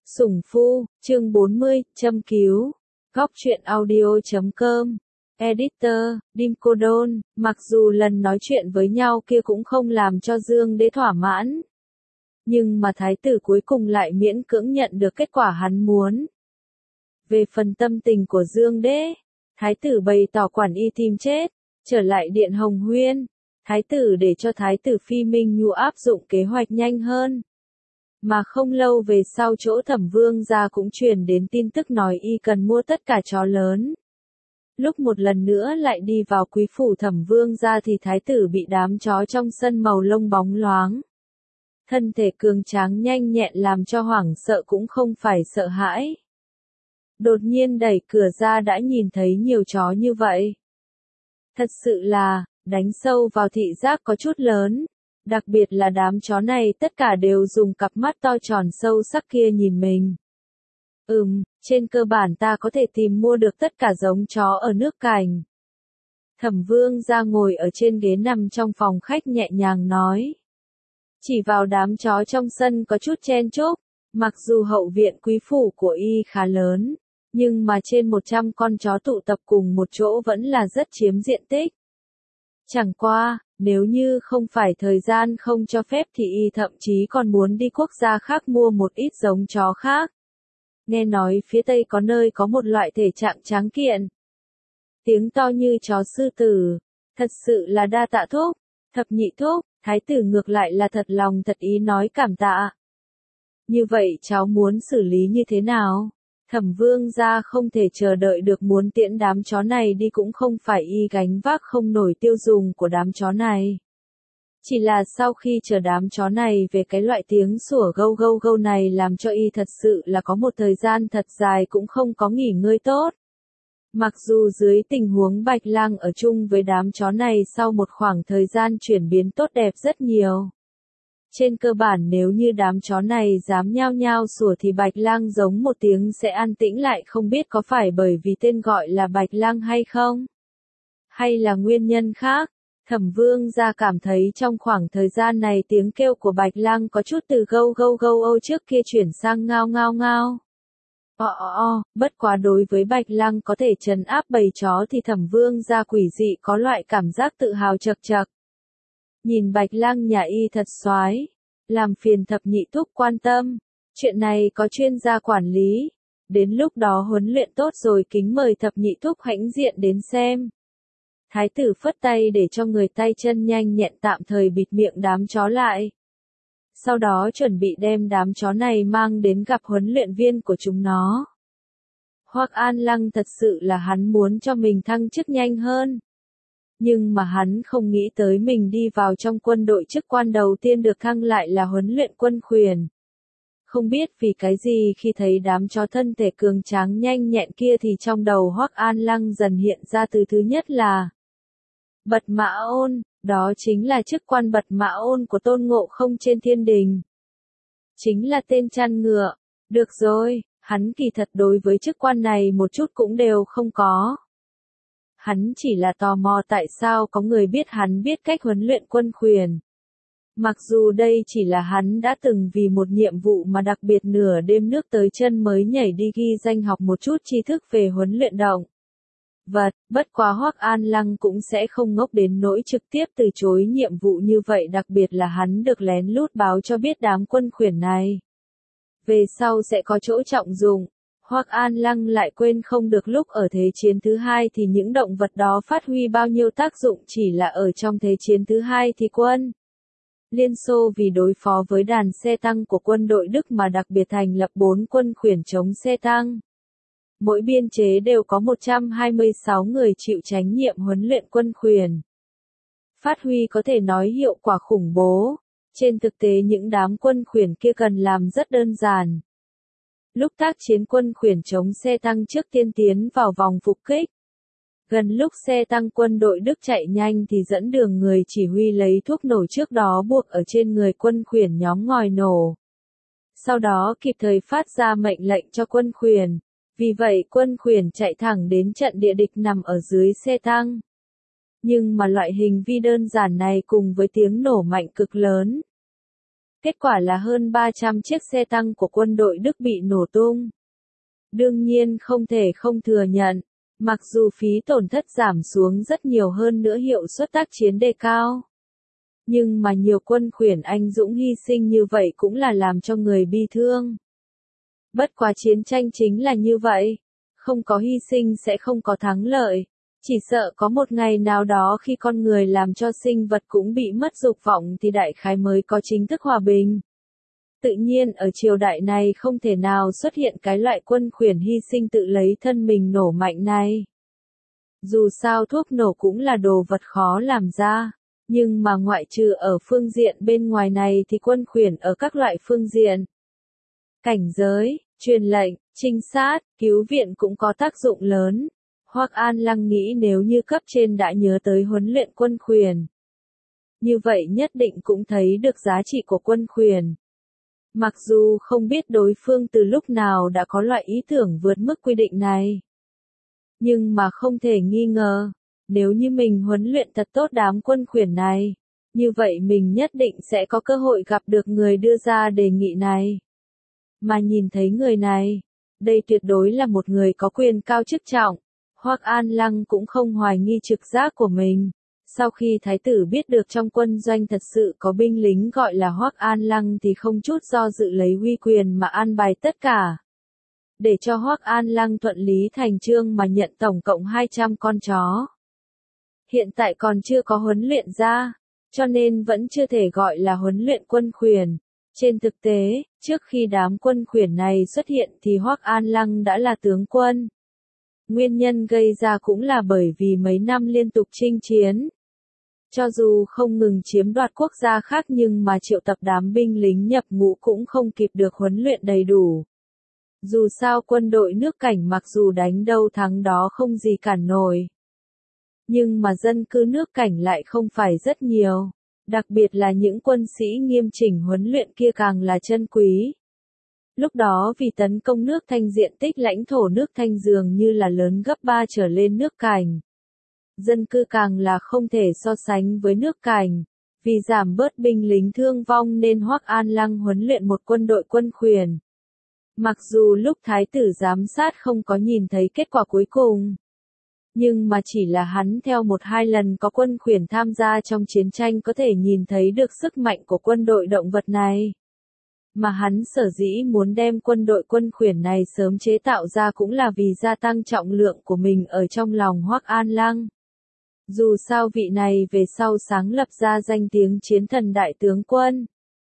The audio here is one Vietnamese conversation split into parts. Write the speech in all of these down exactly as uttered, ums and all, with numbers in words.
Sủng Phu, chương bốn mươi, châm cứu. Góc truyện audio chấm com. Editor, Dim Cô Đôn, mặc dù lần nói chuyện với nhau kia cũng không làm cho Dương Đế thỏa mãn. Nhưng mà thái tử cuối cùng lại miễn cưỡng nhận được kết quả hắn muốn. Về phần tâm tình của Dương Đế, thái tử bày tỏ quản y tìm chết, trở lại điện Hồng Huyên. Thái tử để cho thái tử Phi Minh Nhu áp dụng kế hoạch nhanh hơn. Mà không lâu về sau chỗ Thẩm Vương gia cũng truyền đến tin tức nói y cần mua tất cả chó lớn. Lúc một lần nữa lại đi vào quý phủ Thẩm Vương gia thì thái tử bị đám chó trong sân màu lông bóng loáng. Thân thể cường tráng nhanh nhẹn làm cho hoảng sợ cũng không phải sợ hãi. Đột nhiên đẩy cửa ra đã nhìn thấy nhiều chó như vậy. Thật sự là, đánh sâu vào thị giác có chút lớn. Đặc biệt là đám chó này tất cả đều dùng cặp mắt to tròn sâu sắc kia nhìn mình. Ừm, trên cơ bản ta có thể tìm mua được tất cả giống chó ở nước Cảnh. Thẩm Vương ra ngồi ở trên ghế nằm trong phòng khách nhẹ nhàng nói. Chỉ vào đám chó trong sân có chút chen chúc, mặc dù hậu viện quý phủ của y khá lớn, nhưng mà trên một trăm con chó tụ tập cùng một chỗ vẫn là rất chiếm diện tích. Chẳng qua, nếu như không phải thời gian không cho phép thì y thậm chí còn muốn đi quốc gia khác mua một ít giống chó khác. Nghe nói phía Tây có nơi có một loại thể trạng tráng kiện. Tiếng to như chó sư tử. Thật sự là đa tạ thúc, thập nhị thúc, thái tử ngược lại là thật lòng thật ý nói cảm tạ. Như vậy cháu muốn xử lý như thế nào? Thẩm Vương gia không thể chờ đợi được muốn tiễn đám chó này đi cũng không phải y gánh vác không nổi tiêu dùng của đám chó này. Chỉ là sau khi chờ đám chó này về cái loại tiếng sủa gâu gâu gâu này làm cho y thật sự là có một thời gian thật dài cũng không có nghỉ ngơi tốt. Mặc dù dưới tình huống Bạch Lang ở chung với đám chó này sau một khoảng thời gian chuyển biến tốt đẹp rất nhiều. Trên cơ bản nếu như đám chó này dám nhao nhao sủa thì Bạch Lang giống một tiếng sẽ an tĩnh lại, không biết có phải bởi vì tên gọi là Bạch Lang hay không? Hay là nguyên nhân khác? Thẩm Vương gia cảm thấy trong khoảng thời gian này tiếng kêu của Bạch Lang có chút từ gâu gâu gâu âu trước kia chuyển sang ngao ngao ngao. O o o, bất quá đối với Bạch Lang có thể trấn áp bầy chó thì Thẩm Vương gia quỷ dị có loại cảm giác tự hào chật chật. Nhìn Bạch Lang nhà y thật soái, làm phiền thập nhị thúc quan tâm, chuyện này có chuyên gia quản lý, đến lúc đó huấn luyện tốt rồi kính mời thập nhị thúc hãnh diện đến xem. Thái tử phất tay để cho người tay chân nhanh nhẹn tạm thời bịt miệng đám chó lại. Sau đó chuẩn bị đem đám chó này mang đến gặp huấn luyện viên của chúng nó. Hoắc An Lăng thật sự là hắn muốn cho mình thăng chức nhanh hơn. Nhưng mà hắn không nghĩ tới mình đi vào trong quân đội chức quan đầu tiên được thăng lại là huấn luyện quân khuyển. Không biết vì cái gì khi thấy đám chó thân thể cường tráng nhanh nhẹn kia thì trong đầu Hoắc An Lăng dần hiện ra từ thứ nhất là Bật Mã Ôn, đó chính là chức quan Bật Mã Ôn của Tôn Ngộ Không trên thiên đình. Chính là tên chăn ngựa. Được rồi, hắn kỳ thật đối với chức quan này một chút cũng đều không có. Hắn chỉ là tò mò tại sao có người biết hắn biết cách huấn luyện quân khuyển. Mặc dù đây chỉ là hắn đã từng vì một nhiệm vụ mà đặc biệt nửa đêm nước tới chân mới nhảy đi ghi danh học một chút tri thức về huấn luyện động vật, bất quá Hoắc An Lăng cũng sẽ không ngốc đến nỗi trực tiếp từ chối nhiệm vụ như vậy, đặc biệt là hắn được lén lút báo cho biết đám quân khuyển này về sau sẽ có chỗ trọng dụng. Hoắc An Lăng lại quên không được lúc ở Thế chiến thứ hai thì những động vật đó phát huy bao nhiêu tác dụng, chỉ là ở trong Thế chiến thứ hai thì quân Liên Xô vì đối phó với đàn xe tăng của quân đội Đức mà đặc biệt thành lập bốn quân khuyển chống xe tăng. Mỗi biên chế đều có một trăm hai mươi sáu người chịu trách nhiệm huấn luyện quân khuyển. Phát huy có thể nói hiệu quả khủng bố. Trên thực tế những đám quân khuyển kia cần làm rất đơn giản. Lúc tác chiến quân khuyển chống xe tăng trước tiên tiến vào vòng phục kích. Gần lúc xe tăng quân đội Đức chạy nhanh thì dẫn đường người chỉ huy lấy thuốc nổ trước đó buộc ở trên người quân khuyển nhóm ngòi nổ. Sau đó kịp thời phát ra mệnh lệnh cho quân khuyển. Vì vậy quân khuyển chạy thẳng đến trận địa địch nằm ở dưới xe tăng. Nhưng mà loại hình vi đơn giản này cùng với tiếng nổ mạnh cực lớn. Kết quả là hơn ba trăm chiếc xe tăng của quân đội Đức bị nổ tung. Đương nhiên không thể không thừa nhận, mặc dù phí tổn thất giảm xuống rất nhiều hơn nữa hiệu suất tác chiến đề cao. Nhưng mà nhiều quân khuyển anh dũng hy sinh như vậy cũng là làm cho người bi thương. Bất quá chiến tranh chính là như vậy, không có hy sinh sẽ không có thắng lợi. Chỉ sợ có một ngày nào đó khi con người làm cho sinh vật cũng bị mất dục vọng thì đại khái mới có chính thức hòa bình. Tự nhiên ở triều đại này không thể nào xuất hiện cái loại quân khuyển hy sinh tự lấy thân mình nổ mạnh này. Dù sao thuốc nổ cũng là đồ vật khó làm ra, nhưng mà ngoại trừ ở phương diện bên ngoài này thì quân khuyển ở các loại phương diện. Cảnh giới, truyền lệnh, trinh sát, cứu viện cũng có tác dụng lớn. Hoắc An Lăng nghĩ nếu như cấp trên đã nhớ tới huấn luyện quân khuyển, như vậy nhất định cũng thấy được giá trị của quân khuyển. Mặc dù không biết đối phương từ lúc nào đã có loại ý tưởng vượt mức quy định này, nhưng mà không thể nghi ngờ, nếu như mình huấn luyện thật tốt đám quân khuyển này, như vậy mình nhất định sẽ có cơ hội gặp được người đưa ra đề nghị này. Mà nhìn thấy người này, đây tuyệt đối là một người có quyền cao chức trọng. Hoắc An Lăng cũng không hoài nghi trực giác của mình. Sau khi thái tử biết được trong quân doanh thật sự có binh lính gọi là Hoắc An Lăng thì không chút do dự lấy uy quyền mà an bài tất cả. Để cho Hoắc An Lăng thuận lý thành chương mà nhận tổng cộng hai trăm con chó. Hiện tại còn chưa có huấn luyện ra, cho nên vẫn chưa thể gọi là huấn luyện quân khuyển. Trên thực tế, trước khi đám quân khuyển này xuất hiện thì Hoắc An Lăng đã là tướng quân. Nguyên nhân gây ra cũng là bởi vì mấy năm liên tục chinh chiến. Cho dù không ngừng chiếm đoạt quốc gia khác nhưng mà triệu tập đám binh lính nhập ngũ cũng không kịp được huấn luyện đầy đủ. Dù sao quân đội nước Cảnh mặc dù đánh đâu thắng đó không gì cản nổi. Nhưng mà dân cư nước Cảnh lại không phải rất nhiều. Đặc biệt là những quân sĩ nghiêm chỉnh huấn luyện kia càng là chân quý. Lúc đó vì tấn công nước Thanh diện tích lãnh thổ nước Thanh dường như là lớn gấp ba trở lên nước Cảnh. Dân cư càng là không thể so sánh với nước Cảnh. Vì giảm bớt binh lính thương vong nên Hoắc An Lăng huấn luyện một quân đội quân khuyển. Mặc dù lúc thái tử giám sát không có nhìn thấy kết quả cuối cùng. Nhưng mà chỉ là hắn theo một hai lần có quân khuyển tham gia trong chiến tranh có thể nhìn thấy được sức mạnh của quân đội động vật này. Mà hắn sở dĩ muốn đem quân đội quân khuyển này sớm chế tạo ra cũng là vì gia tăng trọng lượng của mình ở trong lòng Hoắc An Lăng. Dù sao vị này về sau sáng lập ra danh tiếng chiến thần đại tướng quân.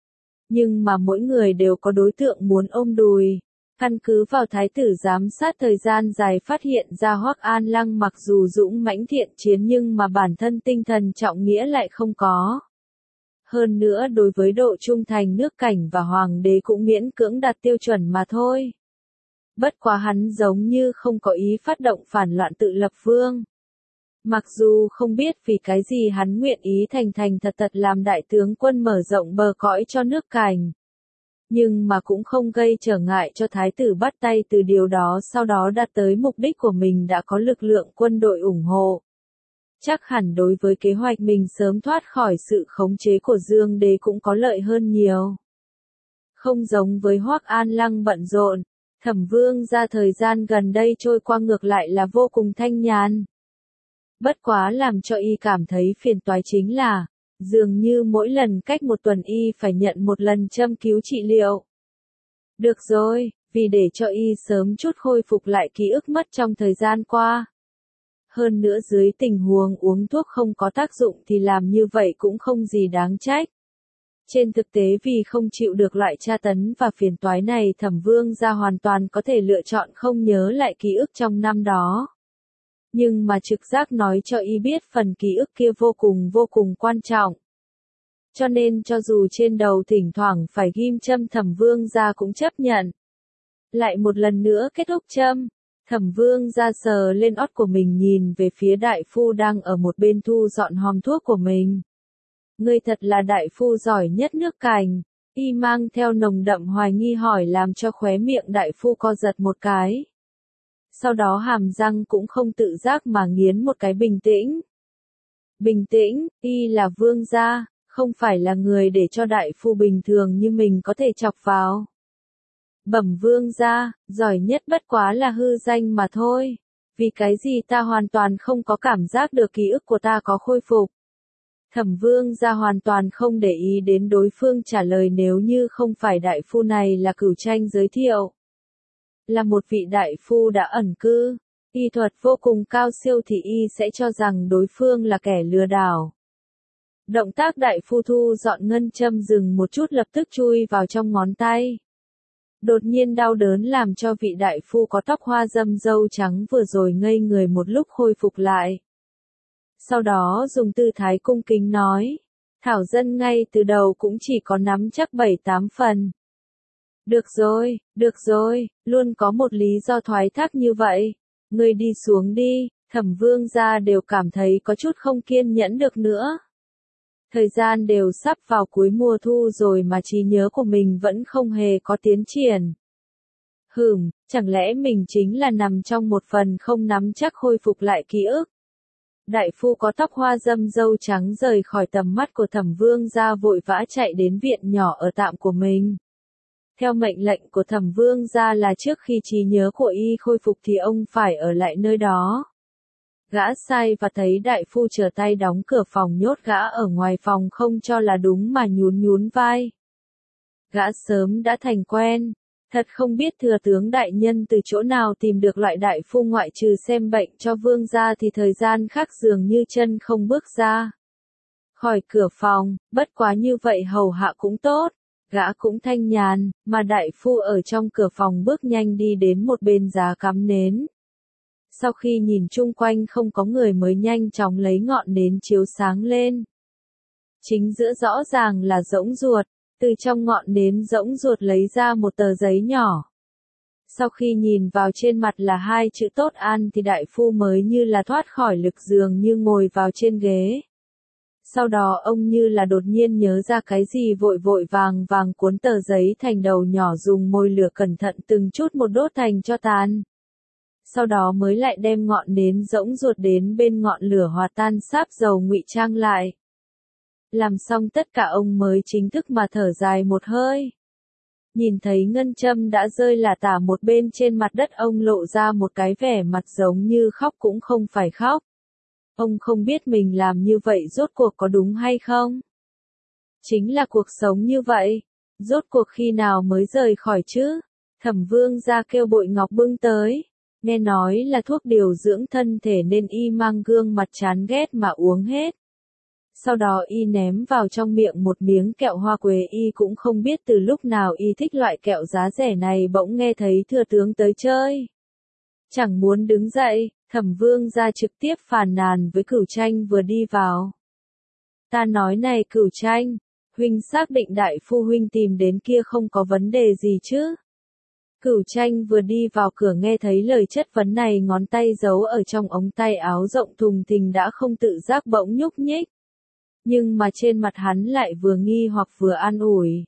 Nhưng mà mỗi người đều có đối tượng muốn ôm đùi. Căn cứ vào thái tử giám sát thời gian dài phát hiện ra Hoắc An Lăng mặc dù dũng mãnh thiện chiến nhưng mà bản thân tinh thần trọng nghĩa lại không có. Hơn nữa đối với độ trung thành nước Cảnh và hoàng đế cũng miễn cưỡng đạt tiêu chuẩn mà thôi. Bất quá hắn giống như không có ý phát động phản loạn tự lập vương. Mặc dù không biết vì cái gì hắn nguyện ý thành thành thật thật làm đại tướng quân mở rộng bờ cõi cho nước Cảnh. Nhưng mà cũng không gây trở ngại cho thái tử bắt tay từ điều đó sau đó đạt tới mục đích của mình đã có lực lượng quân đội ủng hộ. Chắc hẳn đối với kế hoạch mình sớm thoát khỏi sự khống chế của Dương Đế cũng có lợi hơn nhiều. Không giống với Hoắc An Lăng bận rộn, Thẩm Vương ra thời gian gần đây trôi qua ngược lại là vô cùng thanh nhàn. Bất quá làm cho y cảm thấy phiền toái chính là, dường như mỗi lần cách một tuần y phải nhận một lần châm cứu trị liệu. Được rồi, vì để cho y sớm chút khôi phục lại ký ức mất trong thời gian qua. Hơn nữa dưới tình huống uống thuốc không có tác dụng thì làm như vậy cũng không gì đáng trách. Trên thực tế vì không chịu được loại tra tấn và phiền toái này Thẩm Vương gia hoàn toàn có thể lựa chọn không nhớ lại ký ức trong năm đó. Nhưng mà trực giác nói cho y biết phần ký ức kia vô cùng vô cùng quan trọng. Cho nên cho dù trên đầu thỉnh thoảng phải ghim châm Thẩm Vương gia cũng chấp nhận. Lại một lần nữa kết thúc châm, Thẩm Vương gia sờ lên ót của mình nhìn về phía đại phu đang ở một bên thu dọn hòm thuốc của mình. Ngươi thật là đại phu giỏi nhất nước Cảnh, y mang theo nồng đậm hoài nghi hỏi làm cho khóe miệng đại phu co giật một cái. Sau đó hàm răng cũng không tự giác mà nghiến một cái bình tĩnh. Bình tĩnh, y là vương gia, Không phải là người để cho đại phu bình thường như mình có thể chọc vào. Bẩm vương gia, giỏi nhất bất quá là hư danh mà thôi. Vì cái gì ta hoàn toàn không có cảm giác được ký ức của ta có khôi phục. Thẩm vương gia hoàn toàn không để ý đến đối phương trả lời nếu như không phải đại phu này là Cửu Tranh giới thiệu. Là một vị đại phu đã ẩn cư, y thuật vô cùng cao siêu thì y sẽ cho rằng đối phương là kẻ lừa đảo. Động tác đại phu thu dọn ngân châm dừng một chút lập tức chui vào trong ngón tay. Đột nhiên đau đớn làm cho vị đại phu có tóc hoa râm râu trắng vừa rồi ngây người một lúc khôi phục lại. Sau đó dùng tư thái cung kính nói, thảo dân ngay từ đầu cũng chỉ có nắm chắc bảy tám phần. Được rồi, được rồi, luôn có một lý do thoái thác như vậy. Ngươi đi xuống đi, Thẩm vương gia đều cảm thấy có chút không kiên nhẫn được nữa. Thời gian đều sắp vào cuối mùa thu rồi mà trí nhớ của mình vẫn không hề có tiến triển. Hừm, chẳng lẽ mình chính là nằm trong một phần không nắm chắc khôi phục lại ký ức. Đại phu có tóc hoa râm râu trắng rời khỏi tầm mắt của Thẩm vương gia vội vã chạy đến viện nhỏ ở tạm của mình. Theo mệnh lệnh của Thẩm vương gia là trước khi trí nhớ của y khôi phục thì ông phải ở lại nơi đó. Gã sai và thấy đại phu trở tay đóng cửa phòng nhốt gã ở ngoài phòng không cho là đúng mà nhún nhún vai. Gã sớm đã thành quen, thật không biết thừa tướng đại nhân từ chỗ nào tìm được loại đại phu ngoại trừ xem bệnh cho vương gia thì thời gian khác dường như chân không bước ra. Khỏi cửa phòng, bất quá như vậy hầu hạ cũng tốt, gã cũng thanh nhàn, mà đại phu ở trong cửa phòng bước nhanh đi đến một bên giá cắm nến. Sau khi nhìn chung quanh không có người mới nhanh chóng lấy ngọn nến chiếu sáng lên. Chính giữa rõ ràng là rỗng ruột, từ trong ngọn nến rỗng ruột lấy ra một tờ giấy nhỏ. Sau khi nhìn vào trên mặt là hai chữ tốt an thì đại phu mới như là thoát khỏi lực giường như ngồi vào trên ghế. Sau đó ông như là đột nhiên nhớ ra cái gì vội vội vàng vàng cuốn tờ giấy thành đầu nhỏ dùng môi lửa cẩn thận từng chút một đốt thành cho tàn. Sau đó mới lại đem ngọn nến rỗng ruột đến bên ngọn lửa hòa tan sáp dầu ngụy trang lại. Làm xong tất cả ông mới chính thức mà thở dài một hơi. Nhìn thấy ngân châm đã rơi lả tả một bên trên mặt đất ông lộ ra một cái vẻ mặt giống như khóc cũng không phải khóc. Ông không biết mình làm như vậy rốt cuộc có đúng hay không? Chính là cuộc sống như vậy. Rốt cuộc khi nào mới rời khỏi chứ? Thẩm vương ra kêu Bội Ngọc bưng tới. Nghe nói là thuốc điều dưỡng thân thể nên y mang gương mặt chán ghét mà uống hết. Sau đó y ném vào trong miệng một miếng kẹo hoa quế y cũng không biết từ lúc nào y thích loại kẹo giá rẻ này bỗng nghe thấy thừa tướng tới chơi. Chẳng muốn đứng dậy, Thẩm vương ra trực tiếp phàn nàn với Cửu Tranh vừa đi vào. Ta nói này Cửu Tranh, huynh xác định đại phu huynh tìm đến kia không có vấn đề gì chứ? Cửu Tranh vừa đi vào cửa nghe thấy lời chất vấn này ngón tay giấu ở trong ống tay áo rộng thùng thình đã không tự giác bỗng nhúc nhích. Nhưng mà trên mặt hắn lại vừa nghi hoặc vừa an ủi.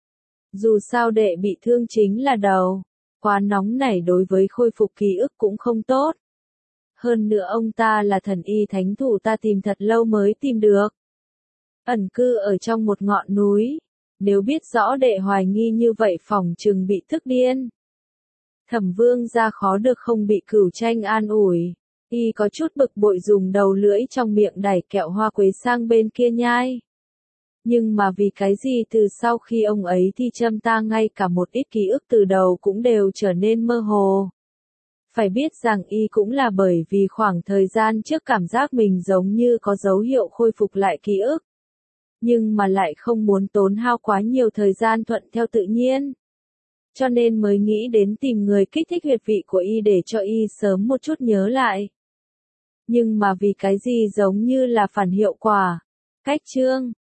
Dù sao đệ bị thương chính là đầu, quá nóng nảy đối với khôi phục ký ức cũng không tốt. Hơn nữa ông ta là thần y thánh thủ ta tìm thật lâu mới tìm được. Ẩn cư ở trong một ngọn núi, nếu biết rõ đệ hoài nghi như vậy phỏng chừng bị tức điên. Thẩm vương ra khó được không bị Cửu Tranh an ủi. Y có chút bực bội dùng đầu lưỡi trong miệng đẩy kẹo hoa quế sang bên kia nhai. Nhưng mà vì cái gì từ sau khi ông ấy thi châm ta ngay cả một ít ký ức từ đầu cũng đều trở nên mơ hồ. Phải biết rằng y cũng là bởi vì khoảng thời gian trước cảm giác mình giống như có dấu hiệu khôi phục lại ký ức. Nhưng mà lại không muốn tốn hao quá nhiều thời gian thuận theo tự nhiên. Cho nên mới nghĩ đến tìm người kích thích huyệt vị của y để cho y sớm một chút nhớ lại. Nhưng mà vì cái gì giống như là phản hiệu quả. Cách chương